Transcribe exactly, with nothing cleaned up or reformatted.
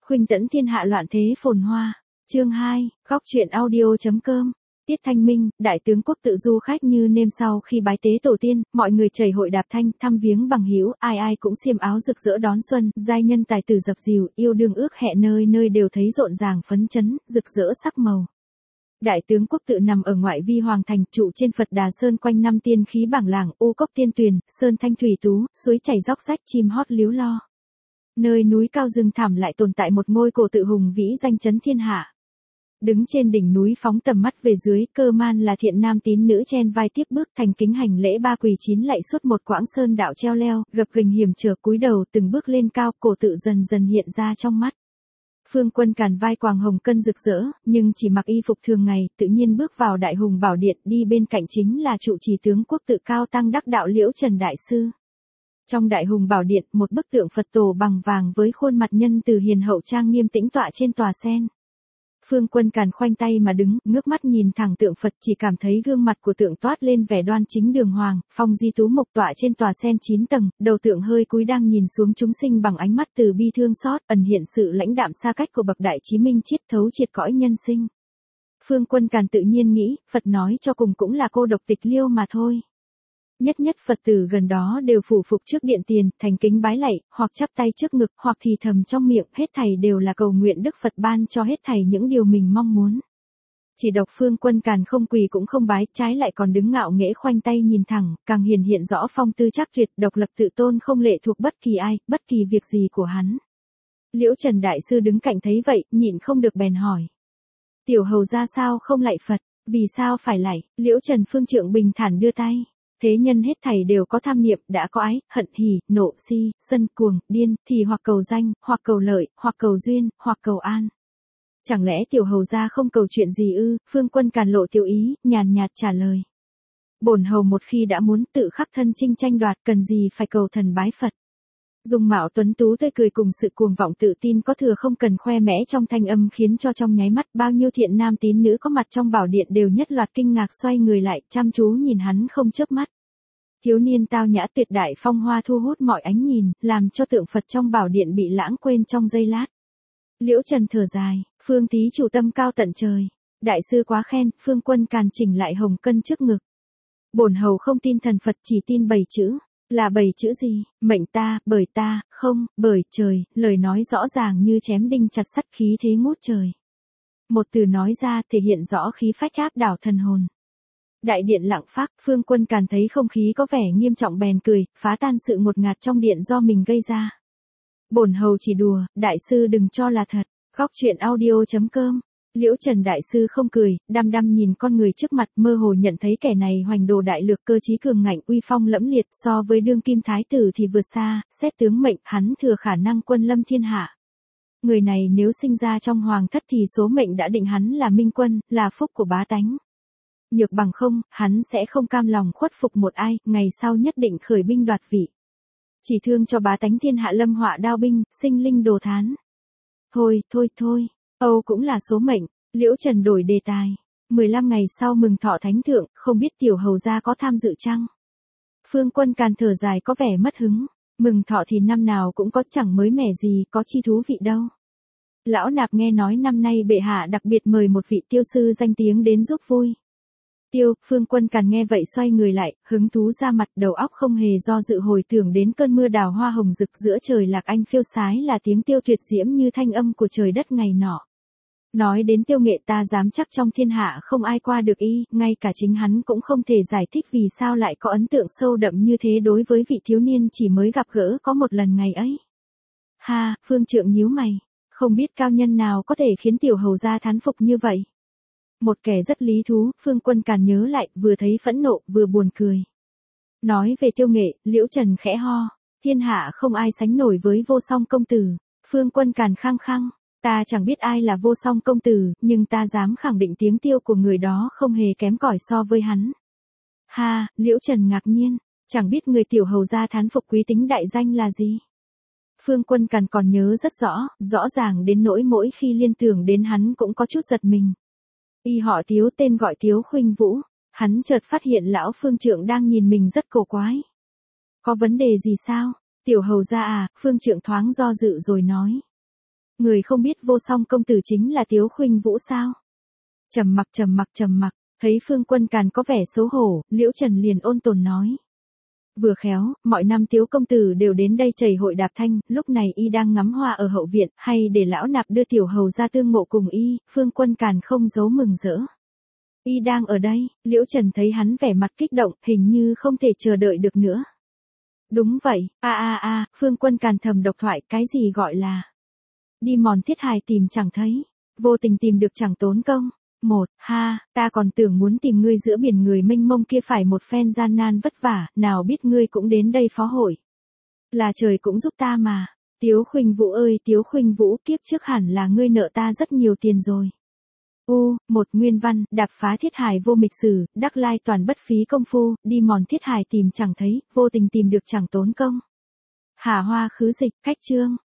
Khuynh tẫn thiên hạ loạn thế phồn hoa. Chương hai, góc truyện audio.com. Tiết Thanh Minh, đại tướng quốc tự du khách như nêm sau khi bái tế tổ tiên, mọi người chảy hội đạp thanh, thăm viếng bằng hữu, ai ai cũng xiêm áo rực rỡ đón xuân, giai nhân tài tử dập dìu, yêu đương ước hẹn nơi nơi đều thấy rộn ràng phấn chấn, rực rỡ sắc màu. Đại tướng quốc tự nằm ở ngoại vi hoàng thành, trụ trên Phật Đà Sơn, quanh năm tiên khí bảng làng, u cốc tiên tuyền, sơn thanh thủy tú, suối chảy róc rách, chim hót líu lo. Nơi núi cao rừng thẳm lại tồn tại một ngôi cổ tự hùng vĩ danh chấn thiên hạ. Đứng trên đỉnh núi phóng tầm mắt về dưới, cơ man là thiện nam tín nữ chen vai tiếp bước thành kính hành lễ ba quỳ chín lạy suốt một quãng sơn đạo treo leo, gập ghềnh hiểm trở cúi đầu từng bước lên cao, cổ tự dần dần hiện ra trong mắt. Phương Quân càn vai quàng hồng cân rực rỡ, nhưng chỉ mặc y phục thường ngày, tự nhiên bước vào đại hùng bảo điện, đi bên cạnh chính là trụ trì tướng quốc tự cao tăng đắc đạo Liễu Trần đại sư. Trong đại hùng bảo điện, một bức tượng Phật tổ bằng vàng với khuôn mặt nhân từ hiền hậu trang nghiêm tĩnh tọa trên tòa sen. Phương Quân càn khoanh tay mà đứng, ngước mắt nhìn thẳng tượng Phật, chỉ cảm thấy gương mặt của tượng toát lên vẻ đoan chính đường hoàng, phong di tú mộc tọa trên tòa sen chín tầng, đầu tượng hơi cúi đang nhìn xuống chúng sinh bằng ánh mắt từ bi thương xót, ẩn hiện sự lãnh đạm xa cách của bậc đại chí minh triết thấu triệt cõi nhân sinh. Phương Quân càn tự nhiên nghĩ, Phật nói cho cùng cũng là cô độc tịch liêu mà thôi. Nhất nhất Phật tử gần đó đều phủ phục trước điện tiền, thành kính bái lạy, hoặc chắp tay trước ngực, hoặc thì thầm trong miệng, hết thảy đều là cầu nguyện Đức Phật ban cho hết thảy những điều mình mong muốn. Chỉ độc Phương Quân càn không quỳ cũng không bái, trái lại còn đứng ngạo nghễ khoanh tay nhìn thẳng, càng hiển hiện rõ phong tư chắc tuyệt, độc lập tự tôn không lệ thuộc bất kỳ ai, bất kỳ việc gì của hắn. Liễu Trần đại sư đứng cạnh thấy vậy, nhịn không được bèn hỏi: tiểu hầu ra sao không lạy Phật, vì sao phải lạy? Liễu Trần phương trượng bình thản đưa tay. Thế nhân hết thảy đều có tham niệm, đã có ái, hận, hỉ, nộ, si, sân, cuồng, điên, thì hoặc cầu danh, hoặc cầu lợi, hoặc cầu duyên, hoặc cầu an. Chẳng lẽ tiểu hầu gia không cầu chuyện gì ư? Phương Quân càn lộ tiểu ý, nhàn nhạt trả lời. Bổn hầu một khi đã muốn tự khắc thân chinh tranh đoạt, cần gì phải cầu thần bái Phật. Dung mạo tuấn tú tươi cười cùng sự cuồng vọng tự tin có thừa không cần khoe mẽ trong thanh âm khiến cho trong nháy mắt bao nhiêu thiện nam tín nữ có mặt trong bảo điện đều nhất loạt kinh ngạc xoay người lại, chăm chú nhìn hắn không chớp mắt. Thiếu niên tao nhã tuyệt đại phong hoa thu hút mọi ánh nhìn, làm cho tượng Phật trong bảo điện bị lãng quên trong giây lát. Liễu Trần thở dài, Phương tí chủ tâm cao tận trời. Đại sư quá khen. Phương Quân càn chỉnh lại hồng cân trước ngực. Bổn hầu không tin thần Phật, chỉ tin bảy chữ. Là bảy chữ gì? Mệnh ta, bởi ta, không, bởi trời. Lời nói rõ ràng như chém đinh chặt sắt, khí thế ngút trời. Một từ nói ra thể hiện rõ khí phách áp đảo thần hồn. Đại điện lặng phác, Phương Quân càn thấy không khí có vẻ nghiêm trọng bèn cười, phá tan sự ngột ngạt trong điện do mình gây ra. Bổn hầu chỉ đùa, đại sư đừng cho là thật. Góc truyện audio.com. Liễu Trần đại sư không cười, đăm đăm nhìn con người trước mặt, mơ hồ nhận thấy kẻ này hoành đồ đại lược, cơ trí cường ngạnh, uy phong lẫm liệt, so với đương kim thái tử thì vượt xa, xét tướng mệnh, hắn thừa khả năng quân lâm thiên hạ. Người này nếu sinh ra trong hoàng thất thì số mệnh đã định hắn là minh quân, là phúc của bá tánh. Nhược bằng không, hắn sẽ không cam lòng khuất phục một ai, ngày sau nhất định khởi binh đoạt vị. Chỉ thương cho bá tánh thiên hạ lâm họa đao binh, sinh linh đồ thán. Thôi, thôi, thôi, Âu cũng là số mệnh. Liễu Trần đổi đề tài. mười lăm ngày sau mừng thọ thánh thượng, không biết tiểu hầu gia có tham dự chăng? Phương Quân càn thở dài có vẻ mất hứng. Mừng thọ thì năm nào cũng có, chẳng mới mẻ gì, có chi thú vị đâu. Lão nạp nghe nói năm nay bệ hạ đặc biệt mời một vị tiêu sư danh tiếng đến giúp vui. Tiêu, Phương Quân càn nghe vậy xoay người lại, hứng thú ra mặt, đầu óc không hề do dự hồi tưởng đến cơn mưa đào hoa hồng rực giữa trời lạc anh phiêu sái là tiếng tiêu tuyệt diễm như thanh âm của trời đất ngày nọ. Nói đến tiêu nghệ ta dám chắc trong thiên hạ không ai qua được y, ngay cả chính hắn cũng không thể giải thích vì sao lại có ấn tượng sâu đậm như thế đối với vị thiếu niên chỉ mới gặp gỡ có một lần ngày ấy. Ha, Phương trượng nhíu mày, không biết cao nhân nào có thể khiến tiểu hầu gia thán phục như vậy. Một kẻ rất lý thú, Phương Quân càn nhớ lại, vừa thấy phẫn nộ, vừa buồn cười. Nói về tiêu nghệ, Liễu Trần khẽ ho, thiên hạ không ai sánh nổi với vô song công tử. Phương Quân càn khăng khăng, ta chẳng biết ai là vô song công tử, nhưng ta dám khẳng định tiếng tiêu của người đó không hề kém cỏi so với hắn. Ha, Liễu Trần ngạc nhiên, chẳng biết người tiểu hầu gia thán phục quý tính đại danh là gì. Phương Quân càn còn nhớ rất rõ, rõ ràng đến nỗi mỗi khi liên tưởng đến hắn cũng có chút giật mình. Y họ Tiếu, tên gọi Tiếu Khuynh Vũ. Hắn chợt phát hiện lão Phương trượng đang nhìn mình rất cổ quái. Có vấn đề gì sao? Tiểu hầu gia à? Phương trượng thoáng do dự rồi nói. Người không biết vô song công tử chính là Tiếu Khuynh Vũ sao? Trầm mặc trầm mặc trầm mặc, thấy Phương Quân Càn có vẻ xấu hổ, Liễu Trần liền ôn tồn nói. Vừa khéo, mọi năm Tiếu công tử đều đến đây chảy hội đạp thanh, lúc này y đang ngắm hoa ở hậu viện, hay để lão nạp đưa tiểu hầu ra tương mộ cùng y, Phương Quân Càn không giấu mừng rỡ. Y đang ở đây, Liễu Trần thấy hắn vẻ mặt kích động, hình như không thể chờ đợi được nữa. Đúng vậy, a a a, Phương Quân Càn thầm độc thoại, cái gì gọi là đi mòn thiết hài tìm chẳng thấy, vô tình tìm được chẳng tốn công. Một, ha, ta còn tưởng muốn tìm ngươi giữa biển người mênh mông kia phải một phen gian nan vất vả, nào biết ngươi cũng đến đây phó hội. Là trời cũng giúp ta mà. Tiếu Khuynh Vũ ơi, Tiếu Khuynh Vũ, kiếp trước hẳn là ngươi nợ ta rất nhiều tiền rồi. U, một nguyên văn, đạp phá thiết hài vô mịch sử, đắc lai toàn bất phí công phu, đi mòn thiết hài tìm chẳng thấy, vô tình tìm được chẳng tốn công. Hà Hoa khứ dịch, cách chương.